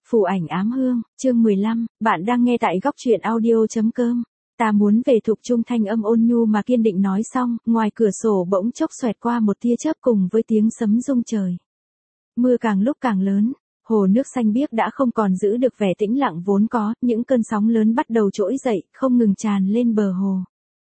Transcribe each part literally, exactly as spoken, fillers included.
Phù ảnh ám hương, chương mười lăm, bạn đang nghe tại góc truyện audio.com. Ta muốn về Thục Trung thanh âm ôn nhu mà kiên định nói xong, ngoài cửa sổ bỗng chốc xoẹt qua một tia chớp cùng với tiếng sấm rung trời. Mưa càng lúc càng lớn, hồ nước xanh biếc đã không còn giữ được vẻ tĩnh lặng vốn có, những cơn sóng lớn bắt đầu trỗi dậy, không ngừng tràn lên bờ hồ.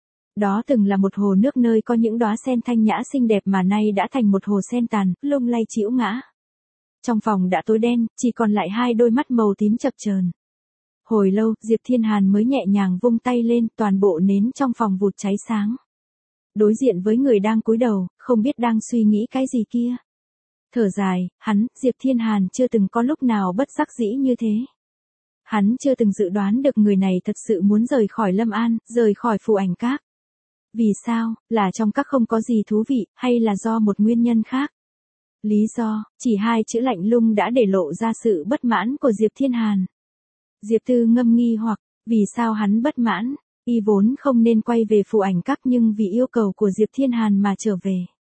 Đó từng là một hồ nước nơi có những đóa sen thanh nhã xinh đẹp mà nay đã thành một hồ sen tàn, lung lay chĩu ngã. Trong phòng đã tối đen, chỉ còn lại hai đôi mắt màu tím chập chờn. Hồi lâu, Diệp Thiên Hàn mới nhẹ nhàng vung tay lên, toàn bộ nến trong phòng vụt cháy sáng. Đối diện với người đang cúi đầu, không biết đang suy nghĩ cái gì kia. Thở dài, hắn, Diệp Thiên Hàn chưa từng có lúc nào bất đắc dĩ như thế. Hắn chưa từng dự đoán được người này thật sự muốn rời khỏi Lâm An, rời khỏi Phù Ảnh Các. Vì sao, là trong các không có gì thú vị, hay là do một nguyên nhân khác? Lý do, chỉ hai chữ lạnh lùng đã để lộ ra sự bất mãn của Diệp Thiên Hàn. Diệp Tư ngâm nghi hoặc, vì sao hắn bất mãn, y vốn không nên quay về Phù Ảnh Các nhưng vì yêu cầu của Diệp Thiên Hàn mà trở về.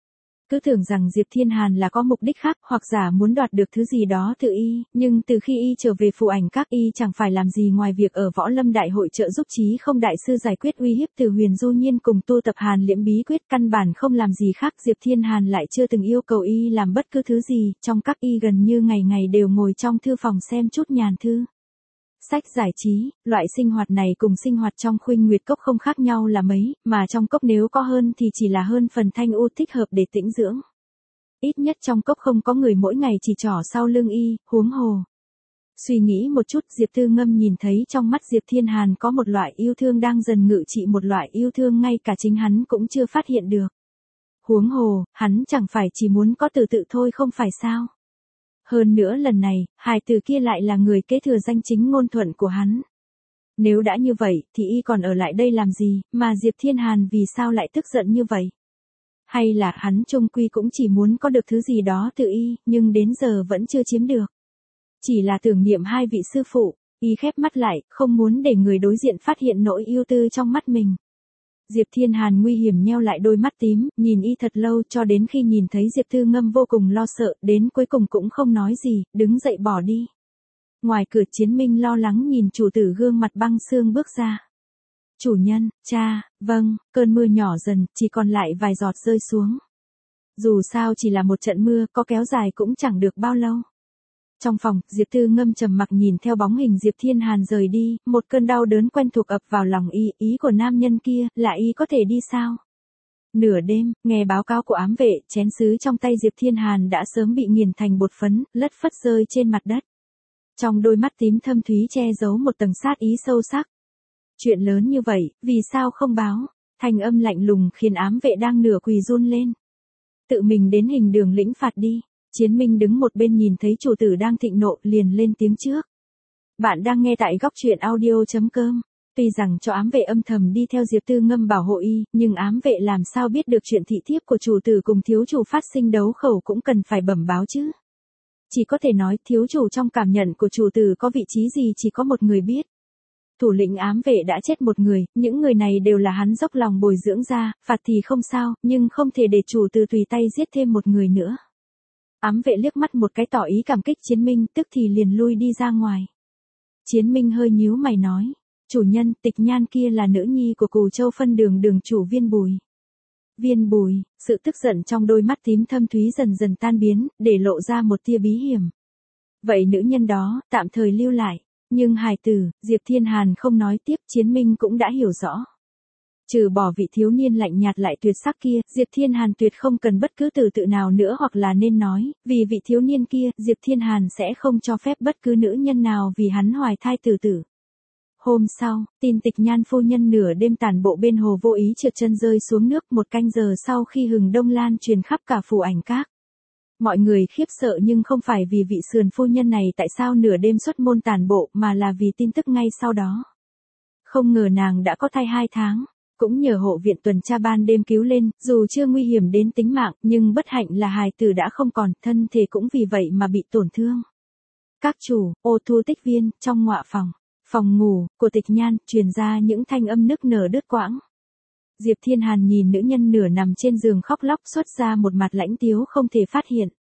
Cứ tưởng rằng Diệp Thiên Hàn là có mục đích khác hoặc giả muốn đoạt được thứ gì đó từ y, nhưng từ khi y trở về Phù Ảnh Các y chẳng phải làm gì ngoài việc ở Võ Lâm Đại hội trợ giúp Chí Không đại sư giải quyết uy hiếp từ Huyền Du Nhiên cùng tu tập Hàn Liễm bí quyết, căn bản không làm gì khác. Diệp Thiên Hàn lại chưa từng yêu cầu y làm bất cứ thứ gì, trong các y gần như ngày ngày đều ngồi trong thư phòng xem chút nhàn thư. Sách giải trí, loại sinh hoạt này cùng sinh hoạt trong Khuynh Nguyệt Cốc không khác nhau là mấy, mà trong cốc nếu có hơn thì chỉ là hơn phần thanh u thích hợp để tĩnh dưỡng. Ít nhất trong cốc không có người mỗi ngày chỉ trỏ sau lưng y, huống hồ. Suy nghĩ một chút, Diệp Tư Ngâm nhìn thấy trong mắt Diệp Thiên Hàn có một loại yêu thương đang dần ngự trị, một loại yêu thương ngay cả chính hắn cũng chưa phát hiện được. Huống hồ, hắn chẳng phải chỉ muốn có từ tự thôi không phải sao? Hơn nữa lần này, hài tử kia lại là người kế thừa danh chính ngôn thuận của hắn. Nếu đã như vậy, thì y còn ở lại đây làm gì, mà Diệp Thiên Hàn vì sao lại tức giận như vậy? Hay là hắn chung quy cũng chỉ muốn có được thứ gì đó từ y, nhưng đến giờ vẫn chưa chiếm được. Chỉ là tưởng niệm hai vị sư phụ, y khép mắt lại, không muốn để người đối diện phát hiện nỗi yêu tư trong mắt mình. Diệp Thiên Hàn nguy hiểm nheo lại đôi mắt tím, nhìn y thật lâu cho đến khi nhìn thấy Diệp Tư Ngâm vô cùng lo sợ, đến cuối cùng cũng không nói gì, đứng dậy bỏ đi. Ngoài cửa Chiến Minh lo lắng nhìn chủ tử gương mặt băng xương bước ra. Chủ nhân, cha, vâng, cơn mưa nhỏ dần, chỉ còn lại vài giọt rơi xuống. Dù sao chỉ là một trận mưa, có kéo dài cũng chẳng được bao lâu. Trong phòng, Diệp Tư Ngâm trầm mặc nhìn theo bóng hình Diệp Thiên Hàn rời đi, một cơn đau đớn quen thuộc ập vào lòng y, ý của nam nhân kia, là y có thể đi sao? Nửa đêm, nghe báo cáo của ám vệ, chén sứ trong tay Diệp Thiên Hàn đã sớm bị nghiền thành bột phấn, lất phất rơi trên mặt đất. Trong đôi mắt tím thâm thúy che giấu một tầng sát ý sâu sắc. Chuyện lớn như vậy, vì sao không báo? Thanh âm lạnh lùng khiến ám vệ đang nửa quỳ run lên. Tự mình đến hình đường lĩnh phạt đi. Chiến Minh đứng một bên nhìn thấy chủ tử đang thịnh nộ, liền lên tiếng trước. Bạn đang nghe tại góc truyện audio.com. Tuy rằng cho ám vệ âm thầm đi theo Diệp Tư Ngâm bảo hộ y, nhưng ám vệ làm sao biết được chuyện thị thiếp của chủ tử cùng thiếu chủ phát sinh đấu khẩu cũng cần phải bẩm báo chứ. Chỉ có thể nói thiếu chủ trong cảm nhận của chủ tử có vị trí gì chỉ có một người biết. Thủ lĩnh ám vệ đã chết một người, những người này đều là hắn dốc lòng bồi dưỡng ra, phạt thì không sao, nhưng không thể để chủ tử tùy tay giết thêm một người nữa. Ám vệ liếc mắt một cái tỏ ý cảm kích Chiến Minh, tức thì liền lui đi ra ngoài. Chiến Minh hơi nhíu mày nói, chủ nhân, Tịch Nhan kia là nữ nhi của Cù Châu phân đường đường chủ Viên Bùi. Viên Bùi, sự tức giận trong đôi mắt tím thâm thúy dần dần tan biến, để lộ ra một tia bí hiểm. Vậy nữ nhân đó, tạm thời lưu lại, nhưng hài tử, Diệp Thiên Hàn không nói tiếp, Chiến Minh cũng đã hiểu rõ. Trừ bỏ vị thiếu niên lạnh nhạt lại tuyệt sắc kia, Diệp Thiên Hàn tuyệt không cần bất cứ từ tự nào nữa, hoặc là nên nói, vì vị thiếu niên kia, Diệp Thiên Hàn sẽ không cho phép bất cứ nữ nhân nào vì hắn hoài thai tử tử. Hôm sau, tin Tịch Nhan phu nhân nửa đêm tản bộ bên hồ vô ý trượt chân rơi xuống nước, một canh giờ sau khi hừng đông lan truyền khắp cả Phù Ảnh Các. Mọi người khiếp sợ nhưng không phải vì vị sườn phu nhân này tại sao nửa đêm xuất môn tản bộ, mà là vì tin tức ngay sau đó. Không ngờ nàng đã có thai hai tháng. Cũng nhờ hộ viện tuần tra ban đêm cứu lên, dù chưa nguy hiểm đến tính mạng, nhưng bất hạnh là hài tử đã không còn, thân thể cũng vì vậy mà bị tổn thương. Các chủ, ô thu tích viên, trong ngọa phòng, phòng ngủ của Tịch Nhan, truyền ra những thanh âm nức nở đứt quãng. Diệp Thiên Hàn nhìn nữ nhân nửa nằm trên giường khóc lóc, xuất ra một mặt lãnh tiếu không thể phát hiện.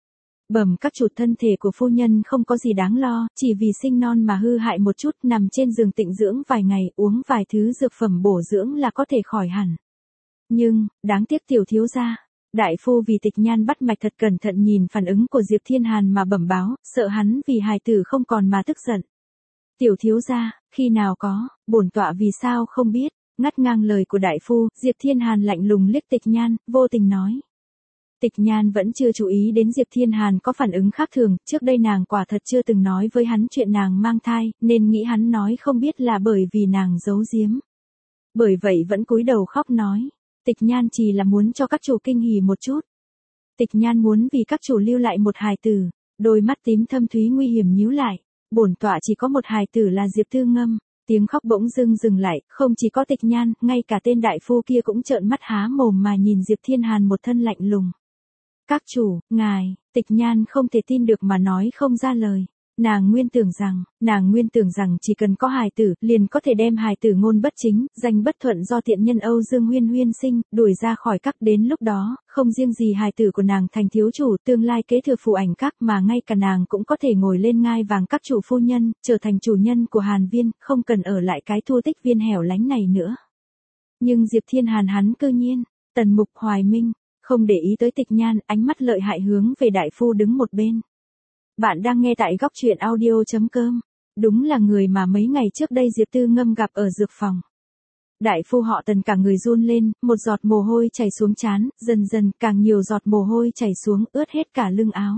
Bẩm các chủ, thân thể của phu nhân không có gì đáng lo, chỉ vì sinh non mà hư hại một chút, nằm trên giường tịnh dưỡng vài ngày, uống vài thứ dược phẩm bổ dưỡng là có thể khỏi hẳn. Nhưng, đáng tiếc tiểu thiếu gia. Đại phu vì Tịch Nhan bắt mạch thật cẩn thận nhìn phản ứng của Diệp Thiên Hàn mà bẩm báo, sợ hắn vì hài tử không còn mà tức giận. Tiểu thiếu gia, khi nào có, bổn tọa vì sao không biết, ngắt ngang lời của đại phu, Diệp Thiên Hàn lạnh lùng liếc Tịch Nhan, vô tình nói. Tịch Nhan vẫn chưa chú ý đến Diệp Thiên Hàn có phản ứng khác thường, trước đây nàng quả thật chưa từng nói với hắn chuyện nàng mang thai, nên nghĩ hắn nói không biết là bởi vì nàng giấu giếm. Bởi vậy vẫn cúi đầu khóc nói, Tịch Nhan chỉ là muốn cho các chủ kinh hỉ một chút. Tịch Nhan muốn vì các chủ lưu lại một hài tử, đôi mắt tím thâm thúy nguy hiểm nhíu lại, bổn tọa chỉ có một hài tử là Diệp Tư Ngâm. Tiếng khóc bỗng dưng dừng lại, không chỉ có Tịch Nhan, ngay cả tên đại phu kia cũng trợn mắt há mồm mà nhìn Diệp Thiên Hàn một thân lạnh lùng. Các chủ, ngài, Tịch Nhan không thể tin được mà nói không ra lời. Nàng nguyên tưởng rằng, nàng nguyên tưởng rằng chỉ cần có hài tử, liền có thể đem hài tử ngôn bất chính, danh bất thuận do tiện nhân Âu Dương Huyên Huyên sinh, đuổi ra khỏi các, đến lúc đó, không riêng gì hài tử của nàng thành thiếu chủ, tương lai kế thừa phù ảnh các, mà ngay cả nàng cũng có thể ngồi lên ngai vàng các chủ phu nhân, trở thành chủ nhân của Hàn Viên, không cần ở lại cái Thu Tích Viên hẻo lánh này nữa. Nhưng Diệp Thiên Hàn hắn cư nhiên, Tần Mục Hoài Minh, không để ý tới Tịch Nhan, ánh mắt lợi hại hướng về đại phu đứng một bên. Bạn đang nghe tại góc truyện audio.com. Đúng là người mà mấy ngày trước đây Diệp Tư Ngâm gặp ở dược phòng. Đại phu họ Tần cả người run lên, một giọt mồ hôi chảy xuống trán, dần dần càng nhiều giọt mồ hôi chảy xuống, ướt hết cả lưng áo.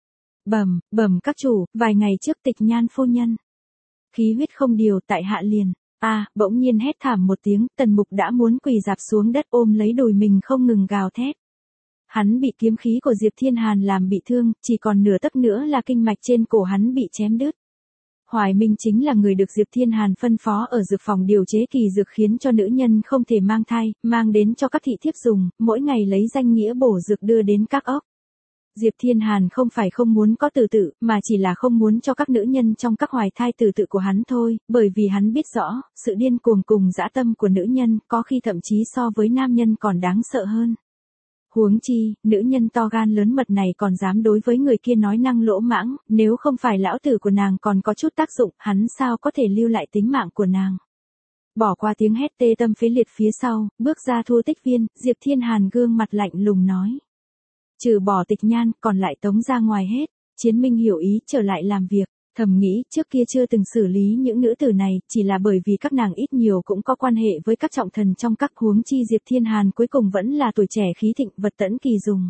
Bẩm, bẩm các chủ, vài ngày trước Tịch Nhan phu nhân. Khí huyết không điều, tại hạ liền. A, à, bỗng nhiên hét thảm một tiếng, Tần Mục đã muốn quỳ rạp xuống đất ôm lấy đùi mình không ngừng gào thét. Hắn bị kiếm khí của Diệp Thiên Hàn làm bị thương, chỉ còn nửa tấc nữa là kinh mạch trên cổ hắn bị chém đứt. Hoài Minh chính là người được Diệp Thiên Hàn phân phó ở dược phòng điều chế kỳ dược khiến cho nữ nhân không thể mang thai, mang đến cho các thị thiếp dùng, mỗi ngày lấy danh nghĩa bổ dược đưa đến các ốc. Diệp Thiên Hàn không phải không muốn có tử tự, mà chỉ là không muốn cho các nữ nhân trong các hoài thai tử tự của hắn thôi, bởi vì hắn biết rõ, sự điên cuồng cùng dã tâm của nữ nhân có khi thậm chí so với nam nhân còn đáng sợ hơn. Huống chi, nữ nhân to gan lớn mật này còn dám đối với người kia nói năng lỗ mãng, nếu không phải lão tử của nàng còn có chút tác dụng, hắn sao có thể lưu lại tính mạng của nàng. Bỏ qua tiếng hét tê tâm phế liệt phía sau, bước ra Thu Tích Viên, Diệp Thiên Hàn gương mặt lạnh lùng nói. Trừ bỏ Tịch Nhan, còn lại tống ra ngoài hết. Chiến Minh hiểu ý trở lại làm việc, thầm nghĩ trước kia chưa từng xử lý những nữ tử này, chỉ là bởi vì các nàng ít nhiều cũng có quan hệ với các trọng thần trong các, huống chi Diệp Thiên Hàn cuối cùng vẫn là tuổi trẻ khí thịnh, vật tẫn kỳ dùng.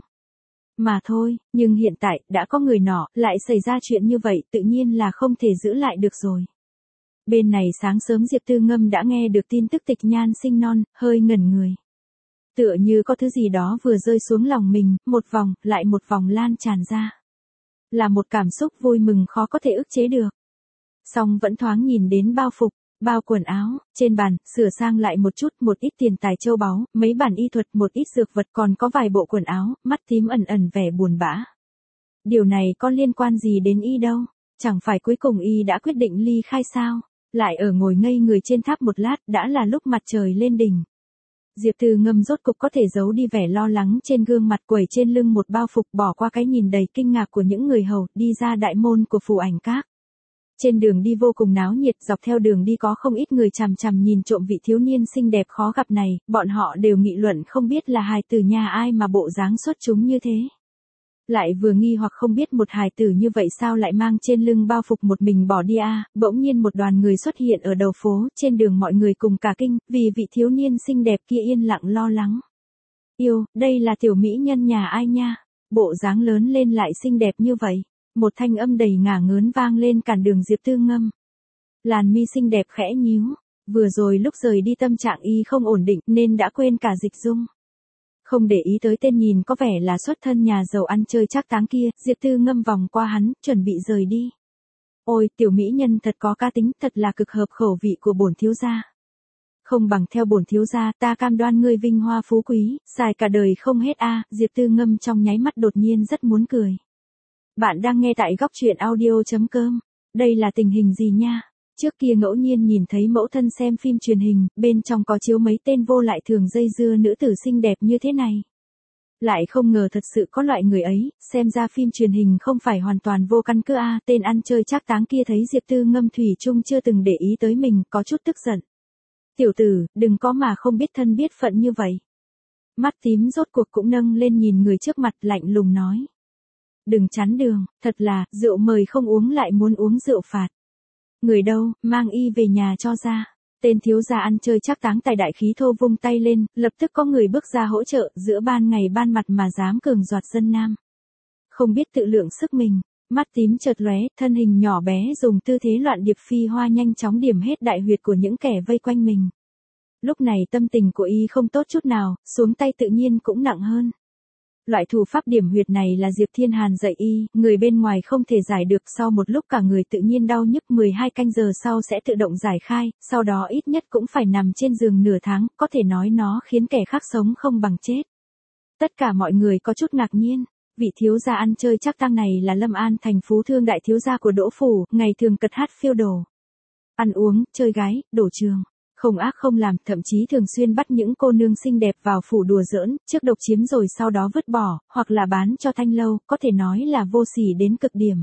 Mà thôi, nhưng hiện tại, đã có người nọ, lại xảy ra chuyện như vậy, tự nhiên là không thể giữ lại được rồi. Bên này sáng sớm Diệp Tư Ngâm đã nghe được tin tức Tịch Nhan sinh non, hơi ngẩn người. Tựa như có thứ gì đó vừa rơi xuống lòng mình, một vòng, lại một vòng lan tràn ra. Là một cảm xúc vui mừng khó có thể ức chế được. Song vẫn thoáng nhìn đến bao phục, bao quần áo, trên bàn, sửa sang lại một chút, một ít tiền tài châu báu, mấy bản y thuật, một ít dược vật, còn có vài bộ quần áo, mắt tím ẩn ẩn vẻ buồn bã. Điều này có liên quan gì đến y đâu, chẳng phải cuối cùng y đã quyết định ly khai sao, lại ở ngồi ngây người trên tháp một lát, đã là lúc mặt trời lên đỉnh. Diệp Tư Ngâm rốt cục có thể giấu đi vẻ lo lắng trên gương mặt, quẩy trên lưng một bao phục, bỏ qua cái nhìn đầy kinh ngạc của những người hầu, đi ra đại môn của phù ảnh các. Trên đường đi vô cùng náo nhiệt, dọc theo đường đi có không ít người chằm chằm nhìn trộm vị thiếu niên xinh đẹp khó gặp này, bọn họ đều nghị luận không biết là hài tử nhà ai mà bộ dáng xuất chúng như thế. Lại vừa nghi hoặc không biết một hài tử như vậy sao lại mang trên lưng bao phục một mình bỏ đi à, bỗng nhiên một đoàn người xuất hiện ở đầu phố, trên đường mọi người cùng cả kinh, vì vị thiếu niên xinh đẹp kia yên lặng lo lắng. Yêu, đây là tiểu mỹ nhân nhà ai nha, bộ dáng lớn lên lại xinh đẹp như vậy. Một thanh âm đầy ngả ngớn vang lên cản đường Diệp Tư Ngâm. Làn mi xinh đẹp khẽ nhíu, vừa rồi lúc rời đi tâm trạng y không ổn định nên đã quên cả dịch dung. Không để ý tới tên nhìn có vẻ là xuất thân nhà giàu ăn chơi trác táng kia, Diệp Tư Ngâm vòng qua hắn, chuẩn bị rời đi. Ôi, tiểu mỹ nhân thật có cá tính, thật là cực hợp khẩu vị của bổn thiếu gia. Không bằng theo bổn thiếu gia, ta cam đoan ngươi vinh hoa phú quý, xài cả đời không hết a. À, Diệp Tư Ngâm trong nháy mắt đột nhiên rất muốn cười. Bạn đang nghe tại góc truyện audio.com. Đây là tình hình gì nha? Trước kia ngẫu nhiên nhìn thấy mẫu thân xem phim truyền hình, bên trong có chiếu mấy tên vô lại thường dây dưa nữ tử xinh đẹp như thế này. Lại không ngờ thật sự có loại người ấy, xem ra phim truyền hình không phải hoàn toàn vô căn cứ a. Tên ăn chơi trác táng kia thấy Diệp Tư Ngâm thủy chung chưa từng để ý tới mình, có chút tức giận. Tiểu tử, đừng có mà không biết thân biết phận như vậy. Mắt tím rốt cuộc cũng nâng lên nhìn người trước mặt, lạnh lùng nói. Đừng chắn đường, thật là, rượu mời không uống lại muốn uống rượu phạt. Người đâu, mang y về nhà cho ra. Tên thiếu gia ăn chơi trác táng tài đại khí thô vung tay lên, lập tức có người bước ra hỗ trợ, giữa ban ngày ban mặt mà dám cường đoạt dân nam. Không biết tự lượng sức mình, mắt tím chợt lóe, thân hình nhỏ bé dùng tư thế loạn điệp phi hoa nhanh chóng điểm hết đại huyệt của những kẻ vây quanh mình. Lúc này tâm tình của y không tốt chút nào, xuống tay tự nhiên cũng nặng hơn. Loại thủ pháp điểm huyệt này là Diệp Thiên Hàn dạy y, người bên ngoài không thể giải được, sau một lúc cả người tự nhiên đau nhức, mười hai canh giờ sau sẽ tự động giải khai, sau đó ít nhất cũng phải nằm trên giường nửa tháng, có thể nói nó khiến kẻ khác sống không bằng chết. Tất cả mọi người có chút ngạc nhiên, vị thiếu gia ăn chơi trác tang này là Lâm An thành phú thương đại thiếu gia của Đỗ phủ, ngày thường cật hát phiêu đồ. Ăn uống, chơi gái, đổ trường. Không ác không làm, thậm chí thường xuyên bắt những cô nương xinh đẹp vào phủ đùa giỡn, trước độc chiếm rồi sau đó vứt bỏ, hoặc là bán cho thanh lâu, có thể nói là vô sỉ đến cực điểm.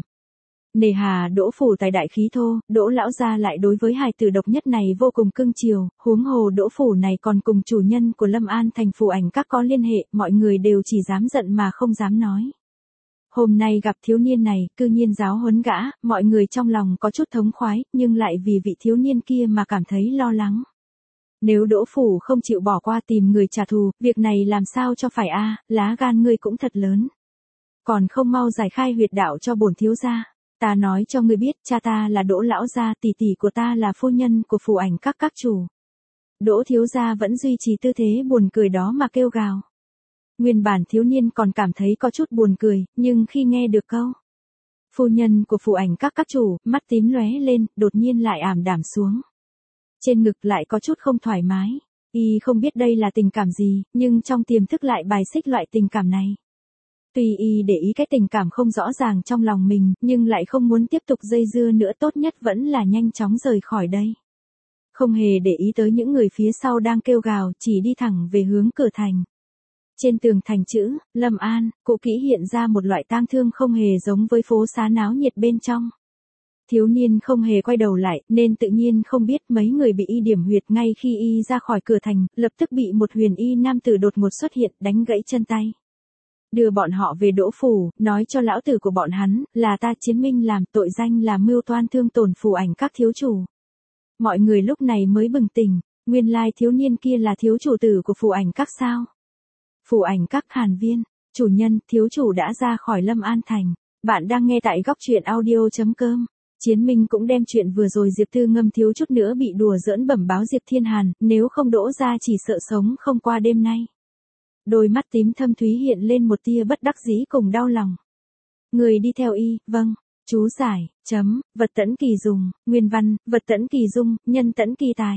Nề hà Đỗ phủ tài đại khí thô, Đỗ lão gia lại đối với hài tử độc nhất này vô cùng cưng chiều, huống hồ Đỗ phủ này còn cùng chủ nhân của Lâm An thành Phủ Ảnh Các có liên hệ, mọi người đều chỉ dám giận mà không dám nói. Hôm nay gặp thiếu niên này, cư nhiên giáo huấn gã, mọi người trong lòng có chút thống khoái, nhưng lại vì vị thiếu niên kia mà cảm thấy lo lắng. Nếu Đỗ phủ không chịu bỏ qua tìm người trả thù, việc này làm sao cho phải a, lá gan ngươi cũng thật lớn. Còn không mau giải khai huyệt đạo cho bổn thiếu gia. Ta nói cho ngươi biết, cha ta là Đỗ lão gia, tỷ tỷ của ta là phu nhân của Phủ Ảnh Các các chủ. Đỗ thiếu gia vẫn duy trì tư thế buồn cười đó mà kêu gào. Nguyên bản thiếu niên còn cảm thấy có chút buồn cười, nhưng khi nghe được câu phu nhân của Phủ Ảnh Các các chủ, mắt tím lóe lên, đột nhiên lại ảm đạm xuống. Trên ngực lại có chút không thoải mái. Y không biết đây là tình cảm gì, nhưng trong tiềm thức lại bài xích loại tình cảm này. Tuy y để ý cái tình cảm không rõ ràng trong lòng mình, nhưng lại không muốn tiếp tục dây dưa nữa, tốt nhất vẫn là nhanh chóng rời khỏi đây. Không hề để ý tới những người phía sau đang kêu gào, chỉ đi thẳng về hướng cửa thành. Trên tường thành chữ, Lâm An, cũ kỹ hiện ra một loại tang thương không hề giống với phố xá náo nhiệt bên trong. Thiếu niên không hề quay đầu lại, nên tự nhiên không biết mấy người bị y điểm huyệt ngay khi y ra khỏi cửa thành, lập tức bị một huyền y nam tử đột ngột xuất hiện, đánh gãy chân tay. Đưa bọn họ về Đỗ phủ, nói cho lão tử của bọn hắn, là ta Chiến Minh làm, tội danh là mưu toan thương tổn Phủ Ảnh Các thiếu chủ. Mọi người lúc này mới bừng tỉnh, nguyên lai thiếu niên kia là thiếu chủ tử của Phủ Ảnh Các sao? Phủ Ảnh Các Hàn Viên, chủ nhân, thiếu chủ đã ra khỏi Lâm An thành. Bạn đang nghe tại góc truyện audio chấm com. Chiến Minh cũng đem chuyện vừa rồi Diệp Tư Ngâm thiếu chút nữa bị đùa giỡn bẩm báo Diệp Thiên Hàn, nếu không Đỗ ra chỉ sợ sống không qua đêm nay. Đôi mắt tím thâm thúy hiện lên một tia bất đắc dĩ cùng đau lòng. Người đi theo y, vâng. Chú giải, chấm, vật tẫn kỳ dùng, nguyên văn, vật tẫn kỳ dung, nhân tẫn kỳ tài.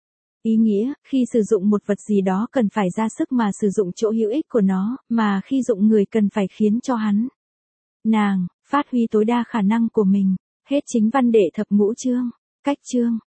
Ý nghĩa, khi sử dụng một vật gì đó cần phải ra sức mà sử dụng chỗ hữu ích của nó, mà khi dụng người cần phải khiến cho hắn. Nàng, phát huy tối đa khả năng của mình. Hết chính văn đệ thập ngũ chương. Cách chương.